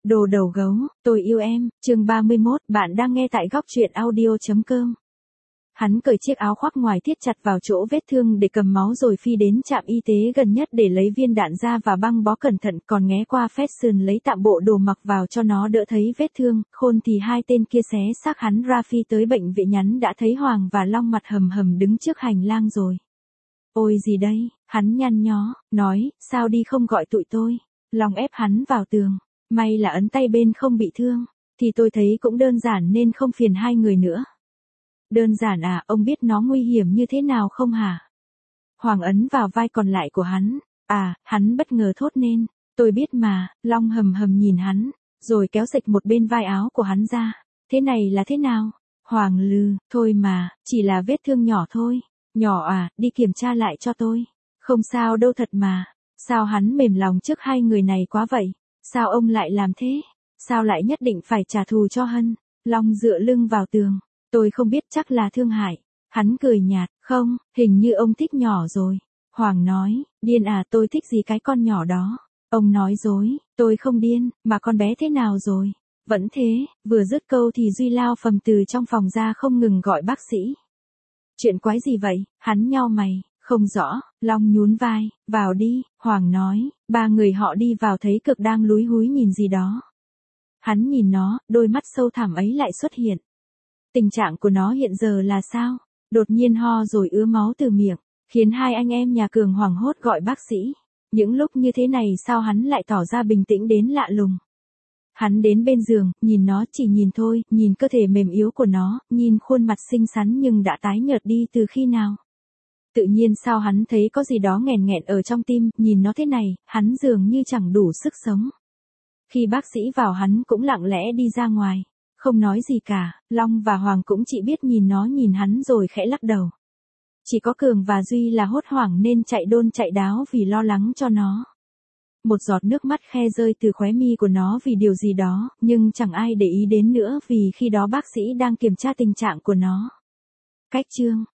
Đồ đầu gấu, tôi yêu em, chương 31, bạn đang nghe tại góc truyện audio.com. Hắn cởi chiếc áo khoác ngoài thiết chặt vào chỗ vết thương để cầm máu rồi phi đến trạm y tế gần nhất để lấy viên đạn ra và băng bó cẩn thận, còn nghé qua fashion lấy tạm bộ đồ mặc vào cho nó đỡ thấy vết thương. Khôn thì hai tên kia xé xác hắn ra phi tới bệnh viện, nhắn đã thấy Hoàng và Long mặt hầm hầm đứng trước hành lang rồi. Ôi gì đây, hắn nhăn nhó, nói, sao đi không gọi tụi tôi. Long ép hắn vào tường. May là ấn tay bên không bị thương, thì tôi thấy cũng đơn giản nên không phiền hai người nữa. Đơn giản à, ông biết nó nguy hiểm như thế nào không hả? Hoàng ấn vào vai còn lại của hắn. À, hắn bất ngờ thốt nên. Tôi biết mà. Long hầm hầm nhìn hắn, rồi kéo xịch một bên vai áo của hắn ra. Thế này là thế nào? Hoàng lừ, thôi mà, chỉ là vết thương nhỏ thôi. Nhỏ à, đi kiểm tra lại cho tôi. Không sao đâu thật mà. Sao hắn mềm lòng trước hai người này quá vậy? Sao ông lại làm thế? Sao lại nhất định phải trả thù cho Hân? Long dựa lưng vào tường. Tôi không biết, chắc là thương hại. Hắn cười nhạt, không, hình như ông thích nhỏ rồi. Hoàng nói, điên à, tôi thích gì cái con nhỏ đó. Ông nói dối, tôi không điên, mà con bé thế nào rồi? Vẫn thế. Vừa dứt câu thì Duy lao phầm từ trong phòng ra không ngừng gọi bác sĩ. Chuyện quái gì vậy? Hắn nhau mày. Không rõ. Long nhún vai. Vào đi, Hoàng nói. Ba người họ đi vào thấy Cực đang lúi húi nhìn gì đó. Hắn nhìn nó, đôi mắt sâu thẳm ấy lại xuất hiện. Tình trạng của nó hiện giờ là sao? Đột nhiên ho rồi ứa máu từ miệng, khiến hai anh em nhà Cường hoảng hốt gọi bác sĩ. Những lúc như thế này sao hắn lại tỏ ra bình tĩnh đến lạ lùng. Hắn đến bên giường, nhìn nó, chỉ nhìn thôi, nhìn cơ thể mềm yếu của nó, nhìn khuôn mặt xinh xắn nhưng đã tái nhợt đi từ khi nào. Tự nhiên sao hắn thấy có gì đó nghẹn nghẹn ở trong tim, nhìn nó thế này, hắn dường như chẳng đủ sức sống. Khi bác sĩ vào hắn cũng lặng lẽ đi ra ngoài, không nói gì cả. Long và Hoàng cũng chỉ biết nhìn nó nhìn hắn rồi khẽ lắc đầu. Chỉ có Cường và Duy là hốt hoảng nên chạy đôn chạy đáo vì lo lắng cho nó. Một giọt nước mắt khe rơi từ khóe mi của nó vì điều gì đó, nhưng chẳng ai để ý đến nữa vì khi đó bác sĩ đang kiểm tra tình trạng của nó. Cách chương